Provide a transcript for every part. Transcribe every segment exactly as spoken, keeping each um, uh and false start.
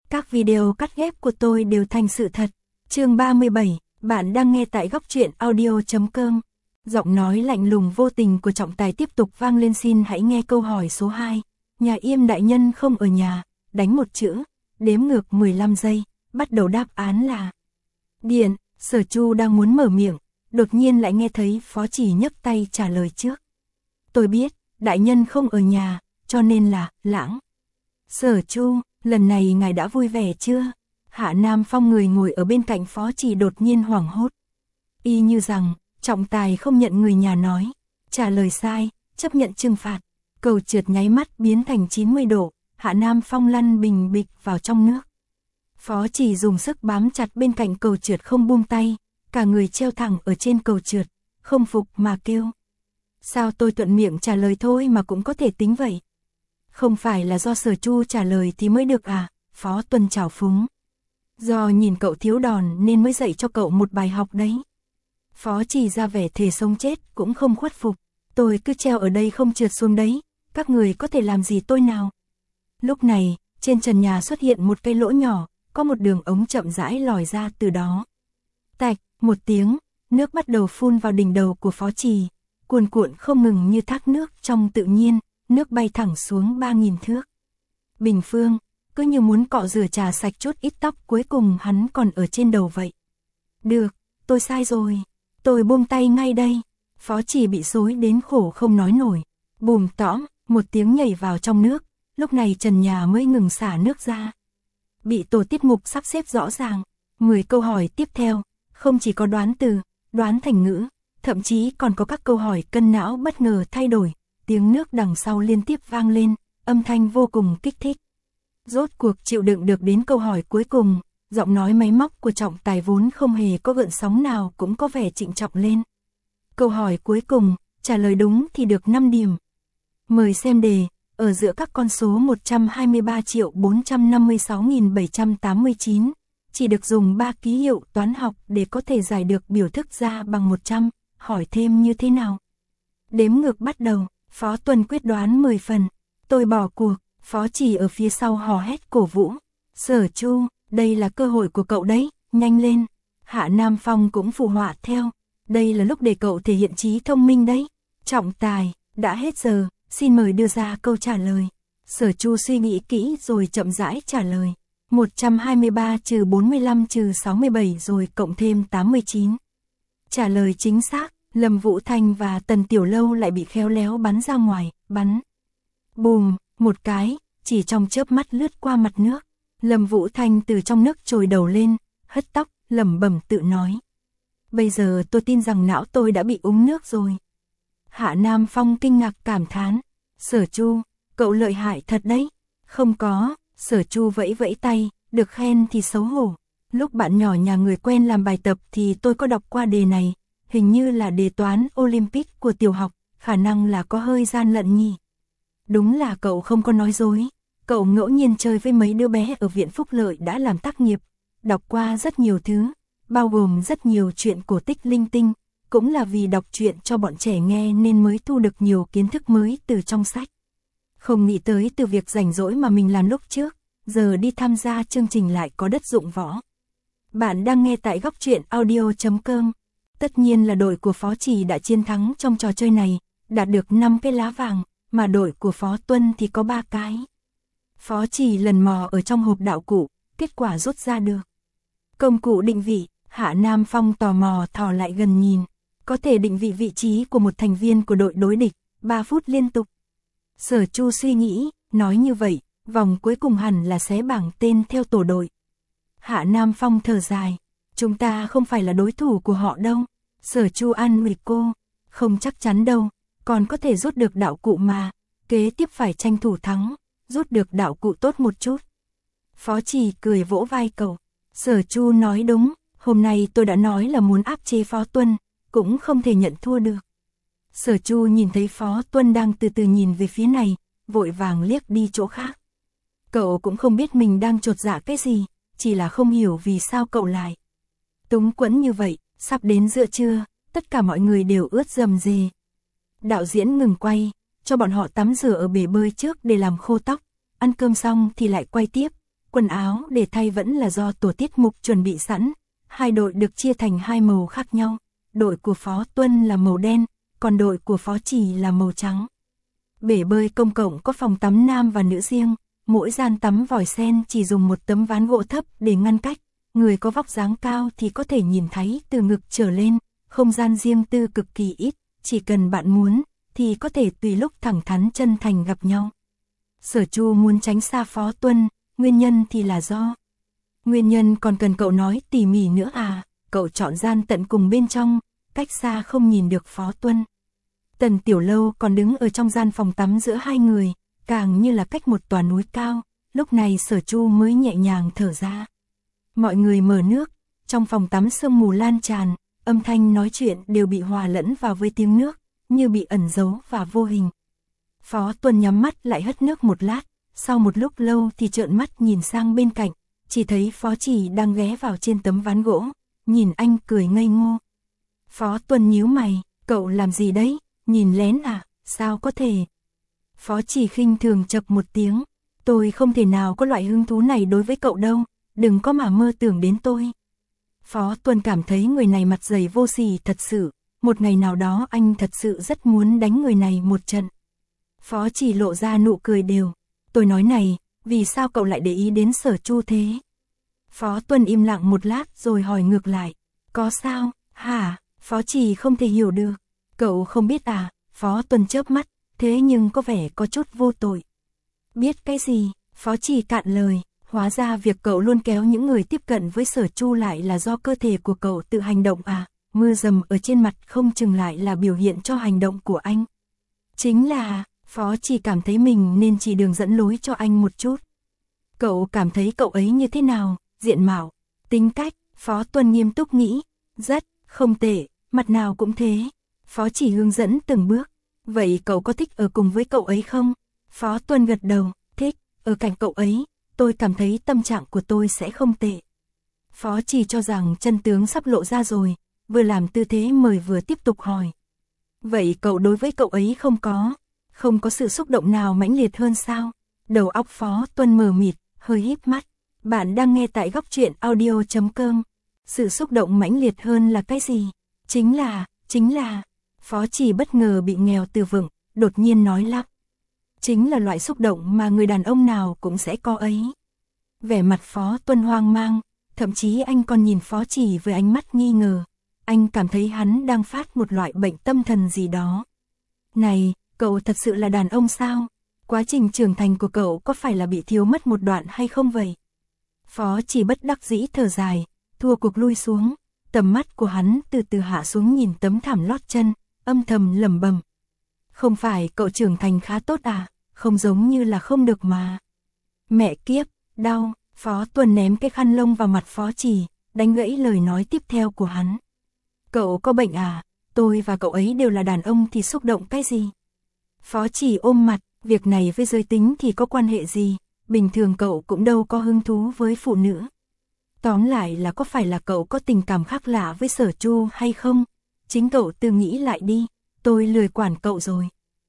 Các video cắt ghép của tôi đều thành sự thật. Chương ba mươi bảy, bạn đang nghe tại góc truyện audio chấm com. Giọng nói lạnh lùng vô tình của trọng tài tiếp tục vang lên. Xin hãy nghe câu hỏi số hai. Nhà Yêm đại nhân không ở nhà, đánh một chữ, đếm ngược mười lăm giây, bắt đầu đáp án là điện. Sở Chu đang muốn mở miệng, đột nhiên lại nghe thấy Phó Chỉ nhấc tay trả lời trước. Tôi biết, đại nhân không ở nhà, cho nên là Lãng. Sở Chu, lần này ngài đã vui vẻ chưa? Hạ Nam Phong người ngồi ở bên cạnh Phó Chỉ đột nhiên hoảng hốt. Y như rằng, trọng tài không nhận người nhà nói, trả lời sai, chấp nhận trừng phạt. Cầu trượt nháy mắt biến thành chín mươi độ, Hạ Nam Phong lăn bình bịch vào trong nước. Phó Chỉ dùng sức bám chặt bên cạnh cầu trượt không buông tay, cả người treo thẳng ở trên cầu trượt, không phục mà kêu. Sao tôi thuận miệng trả lời thôi mà cũng có thể tính vậy? Không phải là do Sở Chu trả lời thì mới được à? Phó Tuân trào phúng. Do nhìn cậu thiếu đòn nên mới dạy cho cậu một bài học đấy. Phó Chỉ ra vẻ thề sống chết cũng không khuất phục. Tôi cứ treo ở đây không trượt xuống đấy, các người có thể làm gì tôi nào? Lúc này, trên trần nhà xuất hiện một cái lỗ nhỏ, có một đường ống chậm rãi lòi ra từ đó. Tạch, một tiếng, nước bắt đầu phun vào đỉnh đầu của Phó Chỉ, cuồn cuộn không ngừng như thác nước trong tự nhiên, nước bay thẳng xuống ba nghìn thước. Bình Phương, cứ như muốn cọ rửa trà sạch chút ít tóc cuối cùng hắn còn ở trên đầu vậy. Được, tôi sai rồi, tôi buông tay ngay đây. Phó Chỉ bị xối đến khổ không nói nổi. Bùm tõm, một tiếng nhảy vào trong nước, lúc này trần nhà mới ngừng xả nước ra. Bị tổ tiết mục sắp xếp rõ ràng, mười câu hỏi tiếp theo, không chỉ có đoán từ, đoán thành ngữ, thậm chí còn có các câu hỏi cân não bất ngờ thay đổi, tiếng nước đằng sau liên tiếp vang lên, âm thanh vô cùng kích thích. Rốt cuộc chịu đựng được đến câu hỏi cuối cùng, giọng nói máy móc của trọng tài vốn không hề có gợn sóng nào cũng có vẻ trịnh trọng lên. Câu hỏi cuối cùng, trả lời đúng thì được năm điểm. Mời xem đề, ở giữa các con số một trăm hai mươi ba triệu bốn trăm năm mươi sáu nghìn bảy trăm tám mươi chín, chỉ được dùng ba ký hiệu toán học để có thể giải được biểu thức ra bằng một trăm, hỏi thêm như thế nào? Đếm ngược bắt đầu, Phó Tuân quyết đoán mười phần, tôi bỏ cuộc, Phó Chỉ ở phía sau hò hét cổ vũ. Sở Chu, đây là cơ hội của cậu đấy, nhanh lên. Hạ Nam Phong cũng phụ họa theo, đây là lúc để cậu thể hiện trí thông minh đấy. Trọng tài, đã hết giờ, xin mời đưa ra câu trả lời. Sở Chu suy nghĩ kỹ rồi chậm rãi trả lời. một trăm hai mươi ba trừ bốn mươi lăm trừ sáu mươi bảy rồi cộng thêm tám mươi chín. Trả lời chính xác, Lâm Vũ Thanh và Tần Tiểu Lâu lại bị khéo léo bắn ra ngoài, bắn. Bùm, một cái, chỉ trong chớp mắt lướt qua mặt nước. Lâm Vũ Thanh từ trong nước trồi đầu lên, hất tóc, lẩm bẩm tự nói. Bây giờ tôi tin rằng não tôi đã bị úng nước rồi. Hạ Nam Phong kinh ngạc cảm thán. Sở Chu, cậu lợi hại thật đấy. Không có, Sở Chu vẫy vẫy tay, được khen thì xấu hổ. Lúc bạn nhỏ nhà người quen làm bài tập thì tôi có đọc qua đề này, hình như là đề toán Olympic của tiểu học, khả năng là có hơi gian lận nhỉ. Đúng là cậu không có nói dối, cậu ngẫu nhiên chơi với mấy đứa bé ở viện Phúc Lợi đã làm tác nghiệp, đọc qua rất nhiều thứ, bao gồm rất nhiều chuyện cổ tích linh tinh, cũng là vì đọc truyện cho bọn trẻ nghe nên mới thu được nhiều kiến thức mới từ trong sách. Không nghĩ tới từ việc rảnh rỗi mà mình làm lúc trước, giờ đi tham gia chương trình lại có đất dụng võ. Bạn đang nghe tại góc truyện audio chấm com. Tất nhiên là đội của Phó Chỉ đã chiến thắng trong trò chơi này, đạt được năm cái lá vàng, mà đội của Phó Tuân thì có ba cái. Phó Chỉ lần mò ở trong hộp đạo cụ, kết quả rút ra được. Công cụ định vị, Hạ Nam Phong tò mò thò lại gần nhìn, có thể định vị vị trí của một thành viên của đội đối địch, ba phút liên tục. Sở Chu suy nghĩ, nói như vậy, vòng cuối cùng hẳn là xé bảng tên theo tổ đội. Hạ Nam Phong thở dài, chúng ta không phải là đối thủ của họ đâu. Sở Chu an ủi cô, không chắc chắn đâu, còn có thể rút được đạo cụ mà, kế tiếp phải tranh thủ thắng, rút được đạo cụ tốt một chút. Phó Chỉ cười vỗ vai cậu, Sở Chu nói đúng, hôm nay tôi đã nói là muốn áp chế Phó Tuân, cũng không thể nhận thua được. Sở Chu nhìn thấy Phó Tuân đang từ từ nhìn về phía này, vội vàng liếc đi chỗ khác. Cậu cũng không biết mình đang chột dạ cái gì, chỉ là không hiểu vì sao cậu lại túng quẫn như vậy. Sắp đến giữa trưa, tất cả mọi người đều ướt rầm rề. Đạo diễn ngừng quay, cho bọn họ tắm rửa ở bể bơi trước để làm khô tóc, ăn cơm xong thì lại quay tiếp, quần áo để thay vẫn là do tổ tiết mục chuẩn bị sẵn. Hai đội được chia thành hai màu khác nhau, đội của Phó Tuân là màu đen, còn đội của Phó Chỉ là màu trắng. Bể bơi công cộng có phòng tắm nam và nữ riêng, mỗi gian tắm vòi sen chỉ dùng một tấm ván gỗ thấp để ngăn cách, người có vóc dáng cao thì có thể nhìn thấy từ ngực trở lên, không gian riêng tư cực kỳ ít, chỉ cần bạn muốn thì có thể tùy lúc thẳng thắn chân thành gặp nhau. Sở Chu muốn tránh xa Phó Tuân, nguyên nhân thì là do... Nguyên nhân còn cần cậu nói tỉ mỉ nữa à, cậu chọn gian tận cùng bên trong, cách xa không nhìn được Phó Tuân. Tần Tiểu Lâu còn đứng ở trong gian phòng tắm giữa hai người, càng như là cách một tòa núi cao, lúc này Sở Chu mới nhẹ nhàng thở ra. Mọi người mở nước, trong phòng tắm sương mù lan tràn, âm thanh nói chuyện đều bị hòa lẫn vào với tiếng nước, như bị ẩn giấu và vô hình. Phó Tuân nhắm mắt lại hất nước một lát, sau một lúc lâu thì trợn mắt nhìn sang bên cạnh, chỉ thấy Phó Chỉ đang ghé vào trên tấm ván gỗ, nhìn anh cười ngây ngô. Phó Tuân nhíu mày, cậu làm gì đấy, nhìn lén à, sao có thể? Phó Chỉ khinh thường chập một tiếng, tôi không thể nào có loại hứng thú này đối với cậu đâu, đừng có mà mơ tưởng đến tôi. Phó Tuân cảm thấy người này mặt dày vô sỉ thật sự, một ngày nào đó anh thật sự rất muốn đánh người này một trận. Phó Chỉ lộ ra nụ cười đều, tôi nói này, vì sao cậu lại để ý đến Sở Chu thế? Phó Tuân im lặng một lát rồi hỏi ngược lại, có sao, hả? Phó Chỉ không thể hiểu được, cậu không biết à? Phó Tuân chớp mắt, thế nhưng có vẻ có chút vô tội. Biết cái gì? Phó Chỉ cạn lời, hóa ra việc cậu luôn kéo những người tiếp cận với Sở Chu lại là do cơ thể của cậu tự hành động à? Mưa dầm ở trên mặt không chừng lại là biểu hiện cho hành động của anh. Chính là, Phó Chỉ cảm thấy mình nên chỉ đường dẫn lối cho anh một chút. Cậu cảm thấy cậu ấy như thế nào? Diện mạo, tính cách? Phó Tuân nghiêm túc nghĩ, rất, không tệ, mặt nào cũng thế. Phó Chỉ hướng dẫn từng bước, vậy cậu có thích ở cùng với cậu ấy không? Phó Tuân gật đầu, thích, ở cạnh cậu ấy, tôi cảm thấy tâm trạng của tôi sẽ không tệ. Phó Chỉ cho rằng chân tướng sắp lộ ra rồi, vừa làm tư thế mời vừa tiếp tục hỏi. Vậy cậu đối với cậu ấy không có, không có sự xúc động nào mãnh liệt hơn sao? Đầu óc Phó Tuân mờ mịt, hơi híp mắt. Bạn đang nghe tại góc truyện audio chấm com. Sự xúc động mãnh liệt hơn là cái gì? Chính là, chính là... Phó Chỉ bất ngờ bị nghèo từ vựng, đột nhiên nói lắp. Chính là loại xúc động mà người đàn ông nào cũng sẽ có ấy. Vẻ mặt Phó Tuân hoang mang, thậm chí anh còn nhìn Phó Chỉ với ánh mắt nghi ngờ. Anh cảm thấy hắn đang phát một loại bệnh tâm thần gì đó. Này, cậu thật sự là đàn ông sao? Quá trình trưởng thành của cậu có phải là bị thiếu mất một đoạn hay không vậy? Phó Chỉ bất đắc dĩ thở dài, thua cuộc lui xuống, tầm mắt của hắn từ từ hạ xuống nhìn tấm thảm lót chân, âm thầm lẩm bẩm. Không phải cậu trưởng thành khá tốt à, không giống như là không được mà. Mẹ kiếp, đau, Phó Tuân ném cái khăn lông vào mặt Phó Chỉ, đánh gãy lời nói tiếp theo của hắn. Cậu có bệnh à, tôi và cậu ấy đều là đàn ông thì xúc động cái gì? Phó Chỉ ôm mặt, việc này với giới tính thì có quan hệ gì, bình thường cậu cũng đâu có hứng thú với phụ nữ. Tóm lại là có phải là cậu có tình cảm khác lạ với Sở Chu hay không? Chính cậu tự nghĩ lại đi, tôi lười quản cậu rồi.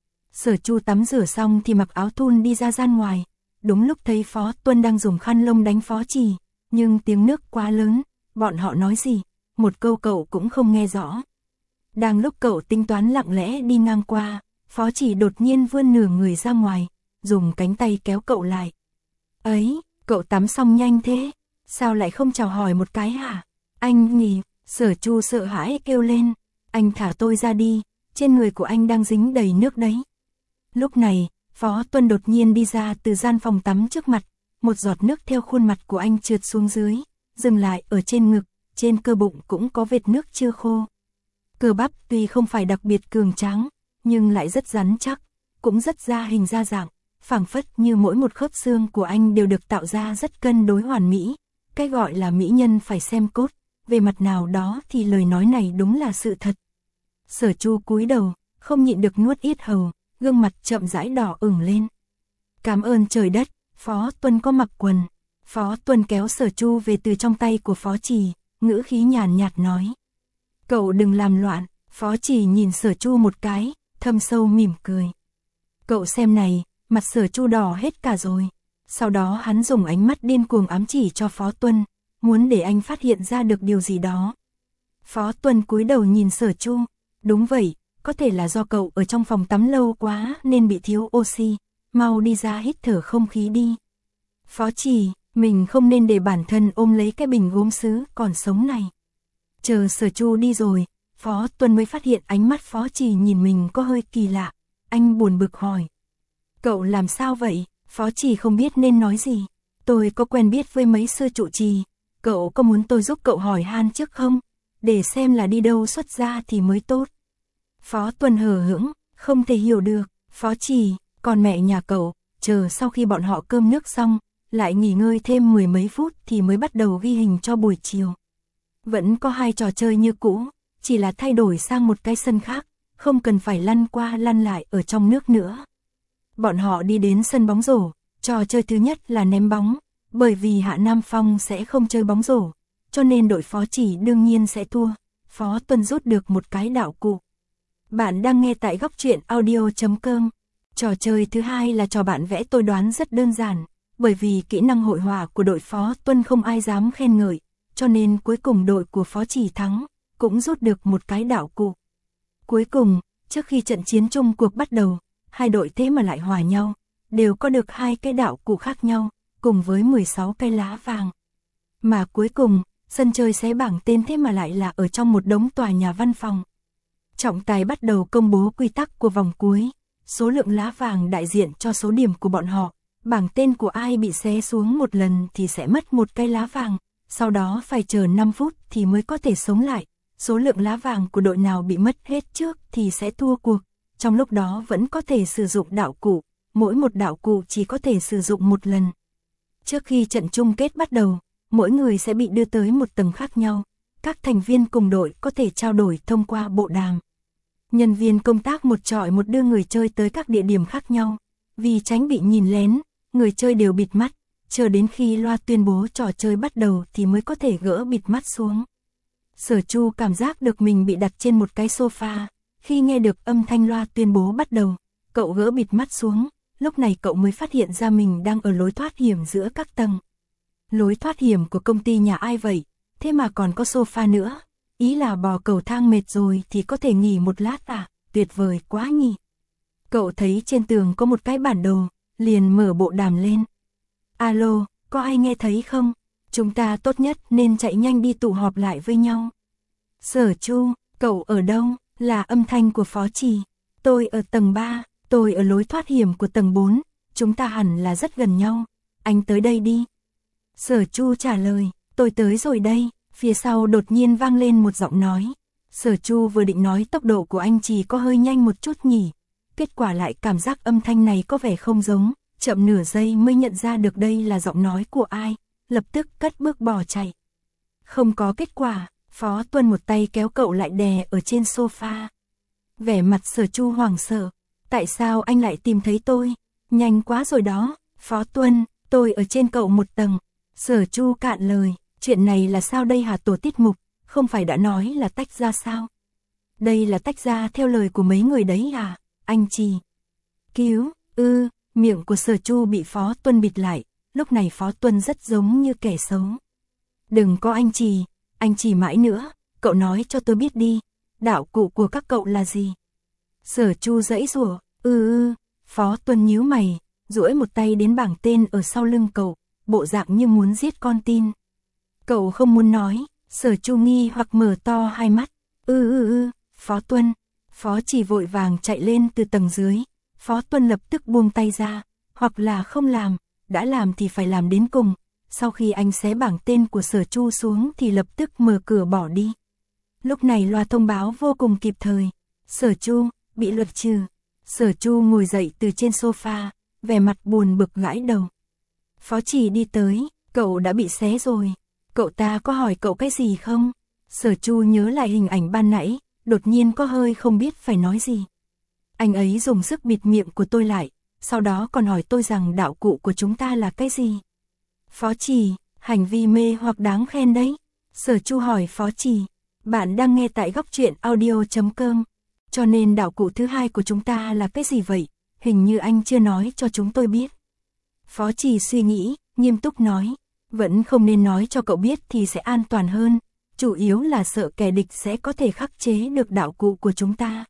Sở Chu tắm rửa xong thì mặc áo thun đi ra gian ngoài, đúng lúc thấy Phó Tuân đang dùng khăn lông đánh Phó Chỉ, nhưng tiếng nước quá lớn, bọn họ nói gì, một câu cậu cũng không nghe rõ. Đang lúc cậu tính toán lặng lẽ đi ngang qua, Phó Chỉ đột nhiên vươn nửa người ra ngoài, dùng cánh tay kéo cậu lại. Ấy, cậu tắm xong nhanh thế, sao lại không chào hỏi một cái hả? Anh nhỉ? Sở Chu sợ hãi kêu lên, anh thả tôi ra đi, trên người của anh đang dính đầy nước đấy. Lúc này, Phó Tuân đột nhiên đi ra từ gian phòng tắm trước mặt, một giọt nước theo khuôn mặt của anh trượt xuống dưới, dừng lại ở trên ngực, trên cơ bụng cũng có vệt nước chưa khô. Cơ bắp tuy không phải đặc biệt cường tráng, nhưng lại rất rắn chắc, cũng rất ra hình ra dạng, phảng phất như mỗi một khớp xương của anh đều được tạo ra rất cân đối hoàn mỹ. Cái gọi là mỹ nhân phải xem cốt, về mặt nào đó thì lời nói này đúng là sự thật. Sở Chu cúi đầu, không nhịn được nuốt yết hầu, gương mặt chậm rãi đỏ ửng lên. Cảm ơn trời đất, Phó Tuân có mặc quần. Phó Tuân kéo Sở Chu về từ trong tay của Phó Chỉ, ngữ khí nhàn nhạt nói. Cậu đừng làm loạn. Phó Chỉ nhìn Sở Chu một cái, thâm sâu mỉm cười. Cậu xem này, mặt Sở Chu đỏ hết cả rồi. Sau đó hắn dùng ánh mắt điên cuồng ám chỉ cho Phó Tuân, muốn để anh phát hiện ra được điều gì đó. Phó Tuân cúi đầu nhìn Sở Chu, đúng vậy, có thể là do cậu ở trong phòng tắm lâu quá nên bị thiếu oxy, mau đi ra hít thở không khí đi. Phó Chỉ, mình không nên để bản thân ôm lấy cái bình gốm sứ còn sống này. Chờ Sở Chu đi rồi, Phó Tuân mới phát hiện ánh mắt Phó Chỉ nhìn mình có hơi kỳ lạ, anh buồn bực hỏi. Cậu làm sao vậy? Phó Chỉ không biết nên nói gì. Tôi có quen biết với mấy sư trụ trì, cậu có muốn tôi giúp cậu hỏi han trước không? Để xem là đi đâu xuất ra thì mới tốt. Phó Tuân hờ hững, không thể hiểu được. Phó Chỉ, còn mẹ nhà cậu, chờ sau khi bọn họ cơm nước xong, lại nghỉ ngơi thêm mười mấy phút thì mới bắt đầu ghi hình cho buổi chiều. Vẫn có hai trò chơi như cũ, chỉ là thay đổi sang một cái sân khác, không cần phải lăn qua lăn lại ở trong nước nữa. Bọn họ đi đến sân bóng rổ, trò chơi thứ nhất là ném bóng, bởi vì Hạ Nam Phong sẽ không chơi bóng rổ, cho nên đội Phó Chỉ đương nhiên sẽ thua. Phó Tuân rút được một cái đạo cụ. Bạn đang nghe tại góc truyện audio chấm com. Trò chơi thứ hai là trò bạn vẽ tôi đoán rất đơn giản, bởi vì kỹ năng hội họa của đội Phó Tuân không ai dám khen ngợi, cho nên cuối cùng đội của Phó Chỉ thắng, cũng rút được một cái đạo cụ. Cuối cùng, trước khi trận chiến chung cuộc bắt đầu, hai đội thế mà lại hòa nhau, đều có được hai cái đạo cụ khác nhau, cùng với mười sáu cái lá vàng. Mà cuối cùng, sân chơi xé bảng tên thế mà lại là ở trong một đống tòa nhà văn phòng. Trọng tài bắt đầu công bố quy tắc của vòng cuối, số lượng lá vàng đại diện cho số điểm của bọn họ, bảng tên của ai bị xé xuống một lần thì sẽ mất một cái lá vàng, sau đó phải chờ năm phút thì mới có thể sống lại, số lượng lá vàng của đội nào bị mất hết trước thì sẽ thua cuộc, trong lúc đó vẫn có thể sử dụng đạo cụ, mỗi một đạo cụ chỉ có thể sử dụng một lần. Trước khi trận chung kết bắt đầu, mỗi người sẽ bị đưa tới một tầng khác nhau, các thành viên cùng đội có thể trao đổi thông qua bộ đàm. Nhân viên công tác một chọi một đưa người chơi tới các địa điểm khác nhau, vì tránh bị nhìn lén, người chơi đều bịt mắt, chờ đến khi loa tuyên bố trò chơi bắt đầu thì mới có thể gỡ bịt mắt xuống. Sở Chu cảm giác được mình bị đặt trên một cái sofa, khi nghe được âm thanh loa tuyên bố bắt đầu, cậu gỡ bịt mắt xuống, lúc này cậu mới phát hiện ra mình đang ở lối thoát hiểm giữa các tầng. Lối thoát hiểm của công ty nhà ai vậy, thế mà còn có sofa nữa, ý là bò cầu thang mệt rồi thì có thể nghỉ một lát à, tuyệt vời quá nhỉ. Cậu thấy trên tường có một cái bản đồ, liền mở bộ đàm lên. Alo, có ai nghe thấy không? Chúng ta tốt nhất nên chạy nhanh đi tụ họp lại với nhau. Sở Chu, cậu ở đâu? Là âm thanh của Phó Chỉ. Tôi ở tầng ba, tôi ở lối thoát hiểm của tầng bốn, chúng ta hẳn là rất gần nhau. Anh tới đây đi. Sở Chu trả lời, tôi tới rồi đây. Phía sau đột nhiên vang lên một giọng nói. Sở Chu vừa định nói tốc độ của anh chỉ có hơi nhanh một chút nhỉ. Kết quả lại cảm giác âm thanh này có vẻ không giống, chậm nửa giây mới nhận ra được đây là giọng nói của ai, lập tức cất bước bỏ chạy. Không có kết quả, Phó Tuân một tay kéo cậu lại đè ở trên sofa. Vẻ mặt Sở Chu hoảng sợ, tại sao anh lại tìm thấy tôi? Nhanh quá rồi đó, Phó Tuân, tôi ở trên cậu một tầng. Sở Chu cạn lời, chuyện này là sao đây hả tổ tiết mục, không phải đã nói là tách ra sao? Đây là tách ra theo lời của mấy người đấy à, anh Trì. Cứu, ư, miệng của Sở Chu bị Phó Tuân bịt lại, lúc này Phó Tuân rất giống như kẻ xấu. Đừng có anh Trì, anh Trì mãi nữa, cậu nói cho tôi biết đi, đạo cụ của các cậu là gì? Sở Chu giãy giụa, ư ư, Phó Tuân nhíu mày, duỗi một tay đến bảng tên ở sau lưng cậu, bộ dạng như muốn giết con tin. Cậu không muốn nói, Sở Chu nghi hoặc mở to hai mắt, ư ư ư, Phó Tuân, Phó Chỉ vội vàng chạy lên từ tầng dưới, Phó Tuân lập tức buông tay ra, hoặc là không làm, đã làm thì phải làm đến cùng. Sau khi anh xé bảng tên của Sở Chu xuống thì lập tức mở cửa bỏ đi. Lúc này loa thông báo vô cùng kịp thời, Sở Chu, bị luật trừ. Sở Chu ngồi dậy từ trên sofa, vẻ mặt buồn bực gãi đầu. Phó Chỉ đi tới, cậu đã bị xé rồi, cậu ta có hỏi cậu cái gì không? Sở Chu nhớ lại hình ảnh ban nãy, đột nhiên có hơi không biết phải nói gì. Anh ấy dùng sức bịt miệng của tôi lại, sau đó còn hỏi tôi rằng đạo cụ của chúng ta là cái gì. Phó Chỉ, hành vi mê hoặc đáng khen đấy. Sở Chu hỏi Phó Chỉ, bạn đang nghe tại góc truyện audio chấm com, cho nên đạo cụ thứ hai của chúng ta là cái gì vậy? Hình như anh chưa nói cho chúng tôi biết. Phó Trì suy nghĩ, nghiêm túc nói, vẫn không nên nói cho cậu biết thì sẽ an toàn hơn, chủ yếu là sợ kẻ địch sẽ có thể khắc chế được đạo cụ của chúng ta.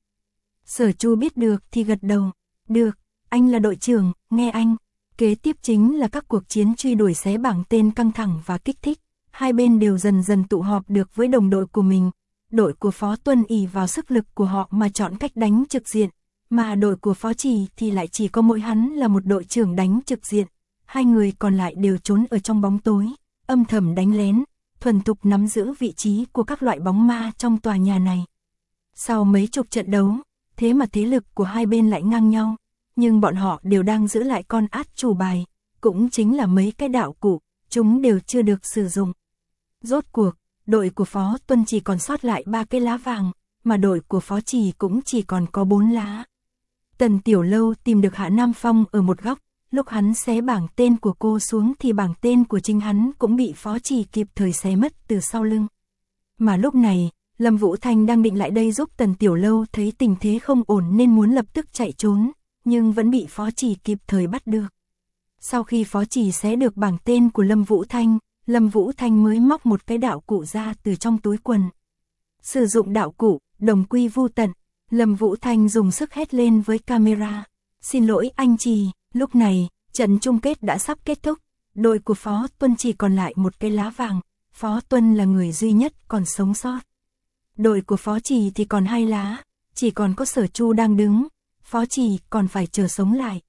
Sở Chu biết được thì gật đầu, được, anh là đội trưởng, nghe anh. Kế tiếp chính là các cuộc chiến truy đuổi xé bảng tên căng thẳng và kích thích, hai bên đều dần dần tụ họp được với đồng đội của mình. Đội của Phó Tuân ỷ vào sức lực của họ mà chọn cách đánh trực diện, mà đội của Phó Trì thì lại chỉ có mỗi hắn là một đội trưởng đánh trực diện. Hai người còn lại đều trốn ở trong bóng tối, âm thầm đánh lén, thuần thục nắm giữ vị trí của các loại bóng ma trong tòa nhà này. Sau mấy chục trận đấu, thế mà thế lực của hai bên lại ngang nhau, nhưng bọn họ đều đang giữ lại con át chủ bài, cũng chính là mấy cái đạo cụ, chúng đều chưa được sử dụng. Rốt cuộc, đội của Phó Tuân chỉ còn sót lại ba cái lá vàng, mà đội của Phó Trì cũng chỉ còn có bốn lá. Tần Tiểu Lâu tìm được Hạ Nam Phong ở một góc, lúc hắn xé bảng tên của cô xuống thì bảng tên của chính hắn cũng bị Phó Trì kịp thời xé mất từ sau lưng. Mà lúc này, Lâm Vũ Thanh đang định lại đây giúp Tần Tiểu Lâu, thấy tình thế không ổn nên muốn lập tức chạy trốn, nhưng vẫn bị Phó Trì kịp thời bắt được. Sau khi Phó Trì xé được bảng tên của Lâm Vũ Thanh, Lâm Vũ Thanh mới móc một cái đạo cụ ra từ trong túi quần. Sử dụng đạo cụ, đồng quy vu tận, Lâm Vũ Thanh dùng sức hét lên với camera. Xin lỗi anh Trì, lúc này, trận chung kết đã sắp kết thúc, đội của Phó Tuân chỉ còn lại một cái lá vàng, Phó Tuân là người duy nhất còn sống sót. Đội của Phó Trì thì còn hai lá, chỉ còn có Sở Chu đang đứng, Phó Trì còn phải chờ sống lại.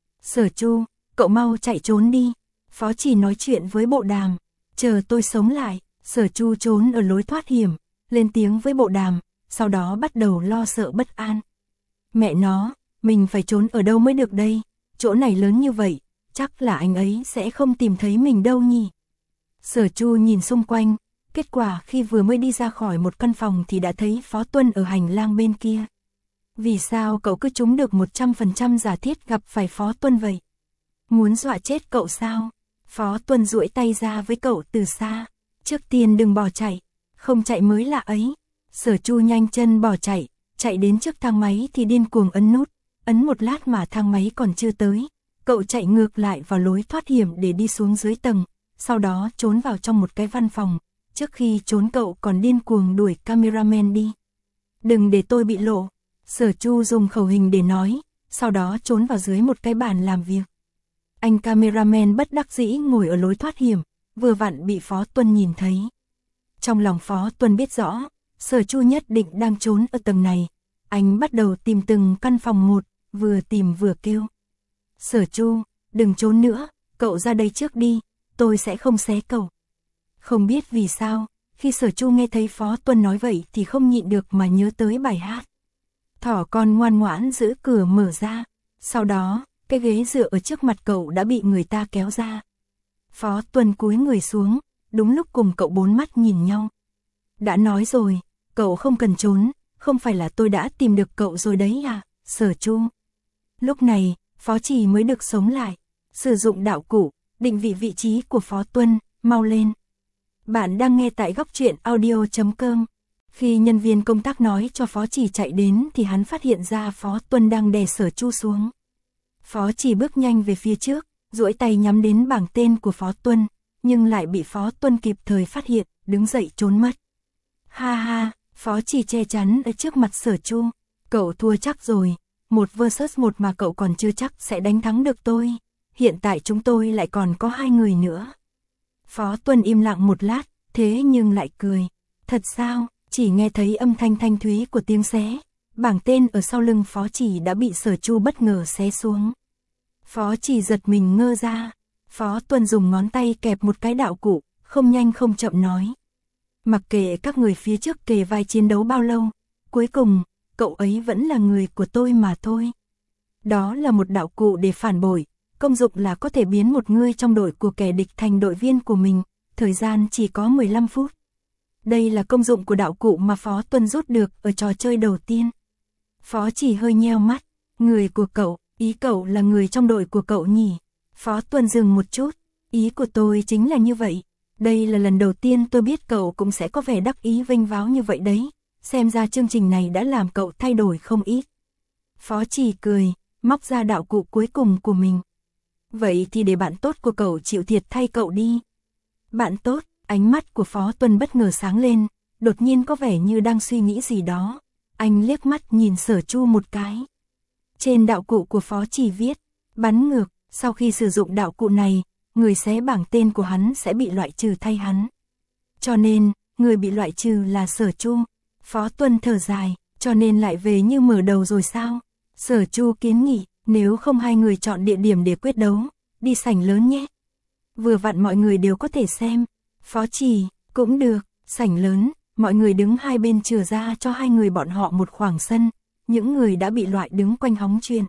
Sở Chu, cậu mau chạy trốn đi, Phó Trì nói chuyện với bộ đàm, chờ tôi sống lại. Sở Chu trốn ở lối thoát hiểm, lên tiếng với bộ đàm, sau đó bắt đầu lo sợ bất an. Mẹ nó, mình phải trốn ở đâu mới được đây, chỗ này lớn như vậy, chắc là anh ấy sẽ không tìm thấy mình đâu nhỉ. Sở Chu nhìn xung quanh, kết quả khi vừa mới đi ra khỏi một căn phòng thì đã thấy Phó Tuân ở hành lang bên kia. Vì sao cậu cứ trúng được một trăm phần trăm giả thiết gặp phải Phó Tuân vậy? Muốn dọa chết cậu sao? Phó Tuân duỗi tay ra với cậu từ xa. Trước tiên đừng bỏ chạy, không chạy mới lạ ấy. Sở Chu nhanh chân bỏ chạy, chạy đến trước thang máy thì điên cuồng ấn nút. Ấn một lát mà thang máy còn chưa tới. Cậu chạy ngược lại vào lối thoát hiểm để đi xuống dưới tầng, sau đó trốn vào trong một cái văn phòng. Trước khi trốn cậu còn điên cuồng đuổi cameraman đi. Đừng để tôi bị lộ. Sở Chu dùng khẩu hình để nói, sau đó trốn vào dưới một cái bàn làm việc. Anh cameraman bất đắc dĩ ngồi ở lối thoát hiểm, vừa vặn bị Phó Tuân nhìn thấy. Trong lòng Phó Tuân biết rõ, Sở Chu nhất định đang trốn ở tầng này. Anh bắt đầu tìm từng căn phòng một, vừa tìm vừa kêu. Sở Chu, đừng trốn nữa, cậu ra đây trước đi, tôi sẽ không xé cậu. Không biết vì sao, khi Sở Chu nghe thấy Phó Tuân nói vậy thì không nhịn được mà nhớ tới bài hát. Thỏ con ngoan ngoãn giữ cửa mở ra, sau đó, cái ghế dựa ở trước mặt cậu đã bị người ta kéo ra. Phó Tuân cúi người xuống, đúng lúc cùng cậu bốn mắt nhìn nhau. Đã nói rồi, cậu không cần trốn, không phải là tôi đã tìm được cậu rồi đấy à, Sở Chu. Lúc này, Phó Trì mới được sống lại, sử dụng đạo cụ, định vị vị trí của Phó Tuân, mau lên. Bạn đang nghe tại góc truyện audio chấm com. Khi nhân viên công tác nói cho Phó Trì chạy đến thì hắn phát hiện ra Phó Tuân đang đè Sở Chu xuống. Phó Trì bước nhanh về phía trước, duỗi tay nhắm đến bảng tên của Phó Tuân, nhưng lại bị Phó Tuân kịp thời phát hiện, đứng dậy trốn mất. Ha ha, Phó Trì che chắn ở trước mặt Sở Chu. Cậu thua chắc rồi, một versus một mà cậu còn chưa chắc sẽ đánh thắng được tôi. Hiện tại chúng tôi lại còn có hai người nữa. Phó Tuân im lặng một lát, thế nhưng lại cười. Thật sao, chỉ nghe thấy âm thanh thanh thúy của tiếng xé. Bảng tên ở sau lưng Phó Trì đã bị Sở Chu bất ngờ xé xuống. Phó Trì giật mình ngơ ra. Phó Tuân dùng ngón tay kẹp một cái đạo cụ, không nhanh không chậm nói. Mặc kệ các người phía trước kề vai chiến đấu bao lâu, cuối cùng, cậu ấy vẫn là người của tôi mà thôi. Đó là một đạo cụ để phản bội, công dụng là có thể biến một người trong đội của kẻ địch thành đội viên của mình, thời gian chỉ có mười lăm phút. Đây là công dụng của đạo cụ mà Phó Tuân rút được ở trò chơi đầu tiên. Phó Trì hơi nheo mắt, người của cậu, ý cậu là người trong đội của cậu nhỉ? Phó Tuân dừng một chút, ý của tôi chính là như vậy. Đây là lần đầu tiên tôi biết cậu cũng sẽ có vẻ đắc ý vênh váo như vậy đấy, xem ra chương trình này đã làm cậu thay đổi không ít. Phó Trì cười, móc ra đạo cụ cuối cùng của mình. Vậy thì để bạn tốt của cậu chịu thiệt thay cậu đi. Bạn tốt, ánh mắt của Phó Tuân bất ngờ sáng lên, đột nhiên có vẻ như đang suy nghĩ gì đó. Anh liếc mắt nhìn Sở Chu một cái. Trên đạo cụ của Phó Chỉ viết, bắn ngược, sau khi sử dụng đạo cụ này, người xé bảng tên của hắn sẽ bị loại trừ thay hắn. Cho nên, người bị loại trừ là Sở Chu. Phó Tuân thở dài, cho nên lại về như mở đầu rồi sao? Sở Chu kiến nghị, nếu không hai người chọn địa điểm để quyết đấu, đi sảnh lớn nhé. Vừa vặn mọi người đều có thể xem. Phó Chỉ, cũng được, sảnh lớn, mọi người đứng hai bên chừa ra cho hai người bọn họ một khoảng sân, những người đã bị loại đứng quanh hóng chuyện.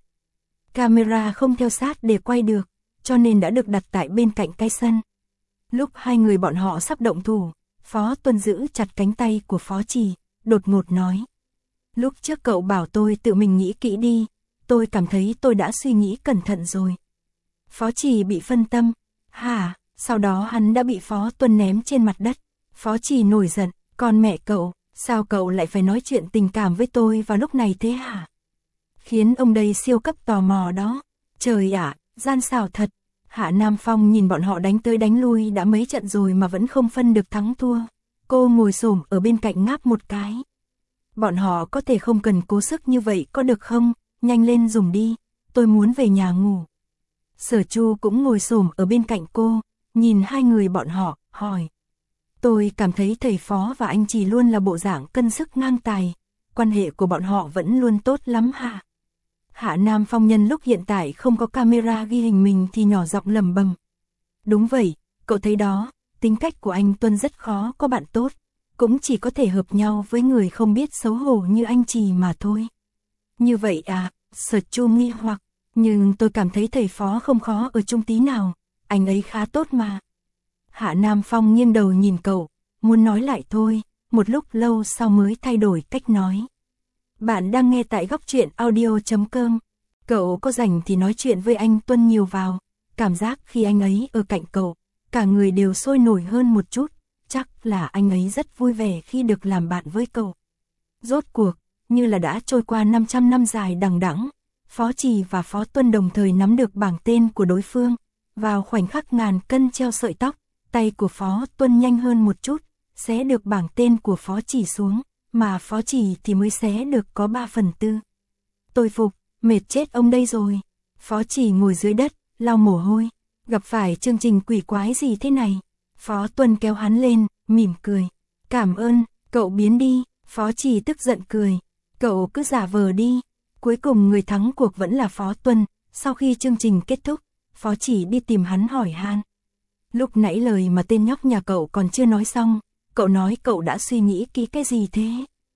Camera không theo sát để quay được, cho nên đã được đặt tại bên cạnh cái sân. Lúc hai người bọn họ sắp động thủ, Phó Tuân giữ chặt cánh tay của Phó Chỉ, đột ngột nói. Lúc trước cậu bảo tôi tự mình nghĩ kỹ đi, tôi cảm thấy tôi đã suy nghĩ cẩn thận rồi. Phó Chỉ bị phân tâm, hả, sau đó hắn đã bị Phó Tuân ném trên mặt đất. Phó Chỉ nổi giận, còn mẹ cậu, sao cậu lại phải nói chuyện tình cảm với tôi vào lúc này thế hả? Khiến ông đây siêu cấp tò mò đó. Trời ạ, gian xảo thật. Hạ Nam Phong nhìn bọn họ đánh tới đánh lui đã mấy trận rồi mà vẫn không phân được thắng thua. Cô ngồi xổm ở bên cạnh ngáp một cái. Bọn họ có thể không cần cố sức như vậy có được không? Nhanh lên dùng đi, tôi muốn về nhà ngủ. Sở Chu cũng ngồi xổm ở bên cạnh cô, nhìn hai người bọn họ, hỏi. Tôi cảm thấy thầy Phó và anh Chỉ luôn là bộ dạng cân sức ngang tài, quan hệ của bọn họ vẫn luôn tốt lắm hả? Hạ Nam Phong nhân lúc hiện tại không có camera ghi hình mình thì nhỏ giọng lẩm bẩm. Đúng vậy, cậu thấy đó, tính cách của anh Tuân rất khó có bạn tốt, cũng chỉ có thể hợp nhau với người không biết xấu hổ như anh Chỉ mà thôi. Như vậy à, Sở Chu nghi hoặc, nhưng tôi cảm thấy thầy Phó không khó ở chung tí nào, anh ấy khá tốt mà. Hạ Nam Phong nghiêng đầu nhìn cậu, muốn nói lại thôi, một lúc lâu sau mới thay đổi cách nói. Bạn đang nghe tại góc truyện audio chấm com. Cậu có rảnh thì nói chuyện với anh Tuân nhiều vào, cảm giác khi anh ấy ở cạnh cậu, cả người đều sôi nổi hơn một chút, chắc là anh ấy rất vui vẻ khi được làm bạn với cậu. Rốt cuộc, như là đã trôi qua năm trăm năm dài đằng đẵng, Phó Chỉ và Phó Tuân đồng thời nắm được bảng tên của đối phương, vào khoảnh khắc ngàn cân treo sợi tóc, tay của Phó Tuân nhanh hơn một chút, xé được bảng tên của Phó Chỉ xuống, mà Phó Chỉ thì mới xé được có ba phần tư. Tôi phục, mệt chết ông đây rồi. Phó Chỉ ngồi dưới đất, lau mồ hôi, gặp phải chương trình quỷ quái gì thế này? Phó Tuân kéo hắn lên, mỉm cười. Cảm ơn, cậu biến đi. Phó Chỉ tức giận cười. Cậu cứ giả vờ đi. Cuối cùng người thắng cuộc vẫn là Phó Tuân. Sau khi chương trình kết thúc, Phó Chỉ đi tìm hắn hỏi han. Lúc nãy lời mà tên nhóc nhà cậu còn chưa nói xong, cậu nói cậu đã suy nghĩ kỹ cái gì thế?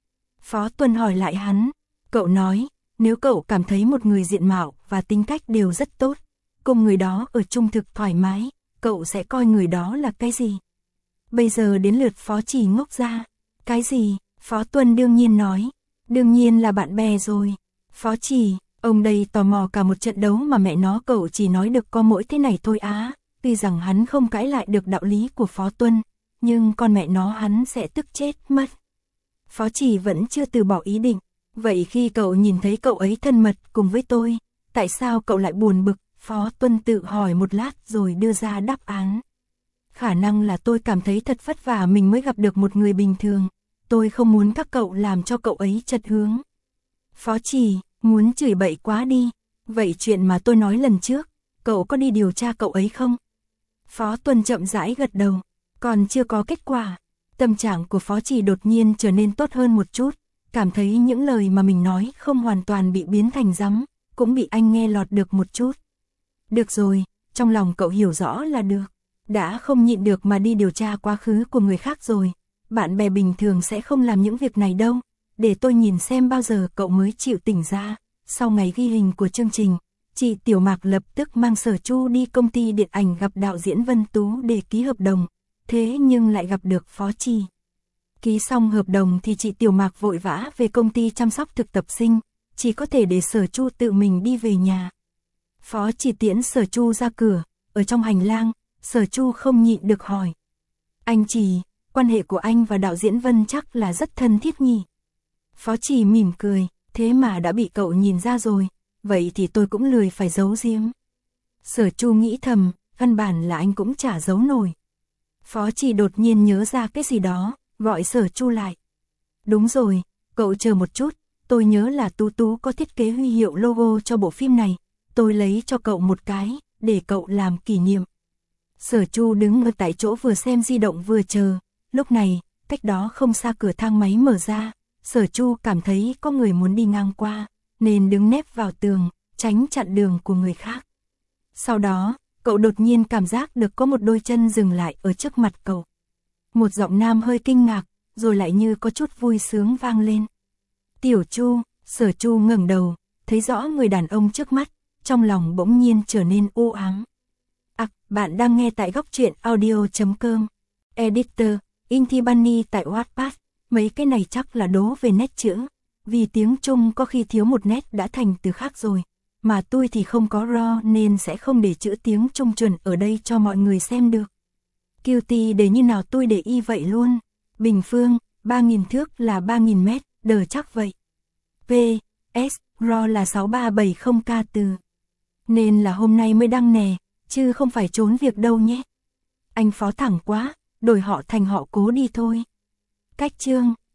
Phó Tuân hỏi lại hắn. Cậu nói, nếu cậu cảm thấy một người diện mạo và tính cách đều rất tốt, cùng người đó ở chung thực thoải mái, cậu sẽ coi người đó là cái gì? Bây giờ đến lượt Phó Chỉ ngốc ra. Cái gì? Phó Tuân đương nhiên nói. Đương nhiên là bạn bè rồi. Phó Chỉ, ông đây tò mò cả một trận đấu mà mẹ nó cậu chỉ nói được có mỗi thế này thôi á. Tuy rằng hắn không cãi lại được đạo lý của Phó Tuân, nhưng con mẹ nó hắn sẽ tức chết mất. Phó Chỉ vẫn chưa từ bỏ ý định. Vậy khi cậu nhìn thấy cậu ấy thân mật cùng với tôi, tại sao cậu lại buồn bực? Phó Tuân tự hỏi một lát rồi đưa ra đáp án. Khả năng là tôi cảm thấy thật vất vả mình mới gặp được một người bình thường. Tôi không muốn các cậu làm cho cậu ấy chật hướng. Phó Chỉ, muốn chửi bậy quá đi. Vậy chuyện mà tôi nói lần trước, cậu có đi điều tra cậu ấy không? Phó Tuân chậm rãi gật đầu. Còn chưa có kết quả. Tâm trạng của Phó Chỉ đột nhiên trở nên tốt hơn một chút. Cảm thấy những lời mà mình nói không hoàn toàn bị biến thành rắm, cũng bị anh nghe lọt được một chút. Được rồi, trong lòng cậu hiểu rõ là được. Đã không nhịn được mà đi điều tra quá khứ của người khác rồi. Bạn bè bình thường sẽ không làm những việc này đâu. Để tôi nhìn xem bao giờ cậu mới chịu tỉnh ra. Sau ngày ghi hình của chương trình, chị Tiểu Mạc lập tức mang Sở Chu đi công ty điện ảnh gặp đạo diễn Vân Tú để ký hợp đồng. Thế nhưng lại gặp được Phó Chỉ. Ký xong hợp đồng thì chị Tiểu Mạc vội vã về công ty chăm sóc thực tập sinh, chỉ có thể để Sở Chu tự mình đi về nhà. Phó Chỉ tiễn Sở Chu ra cửa, ở trong hành lang, Sở Chu không nhịn được hỏi. Anh Chỉ, quan hệ của anh và đạo diễn Vân chắc là rất thân thiết nhỉ? Phó Chỉ mỉm cười, thế mà đã bị cậu nhìn ra rồi, vậy thì tôi cũng lười phải giấu giếm. Sở Chu nghĩ thầm, căn bản là anh cũng chả giấu nổi. Phó Chỉ đột nhiên nhớ ra cái gì đó, gọi Sở Chu lại. Đúng rồi, cậu chờ một chút, tôi nhớ là Tú Tú có thiết kế huy hiệu logo cho bộ phim này, tôi lấy cho cậu một cái, để cậu làm kỷ niệm. Sở Chu đứng ở tại chỗ vừa xem di động vừa chờ, lúc này, cách đó không xa cửa thang máy mở ra, Sở Chu cảm thấy có người muốn đi ngang qua, nên đứng nép vào tường, tránh chặn đường của người khác. Sau đó, cậu đột nhiên cảm giác được có một đôi chân dừng lại ở trước mặt cậu. Một giọng nam hơi kinh ngạc, rồi lại như có chút vui sướng vang lên. Tiểu Chu, Sở Chu ngẩng đầu, thấy rõ người đàn ông trước mắt, trong lòng bỗng nhiên trở nên u ám. À, bạn đang nghe tại góc truyện audio chấm com. Editor, Inti Bunny tại Wattpad, mấy cái này chắc là đố về nét chữ. Vì tiếng Trung có khi thiếu một nét đã thành từ khác rồi. Mà tôi thì không có ro nên sẽ không để chữ tiếng Trung chuẩn ở đây cho mọi người xem được. Cutie để như nào tôi để y vậy luôn. Bình phương, ba nghìn thước là ba nghìn mét, đờ chắc vậy. P, S, ro là sáu ba bảy không k từ. Nên là hôm nay mới đăng nè, chứ không phải trốn việc đâu nhé. Anh Phó thẳng quá, đổi họ thành họ Cố đi thôi. Cách chương.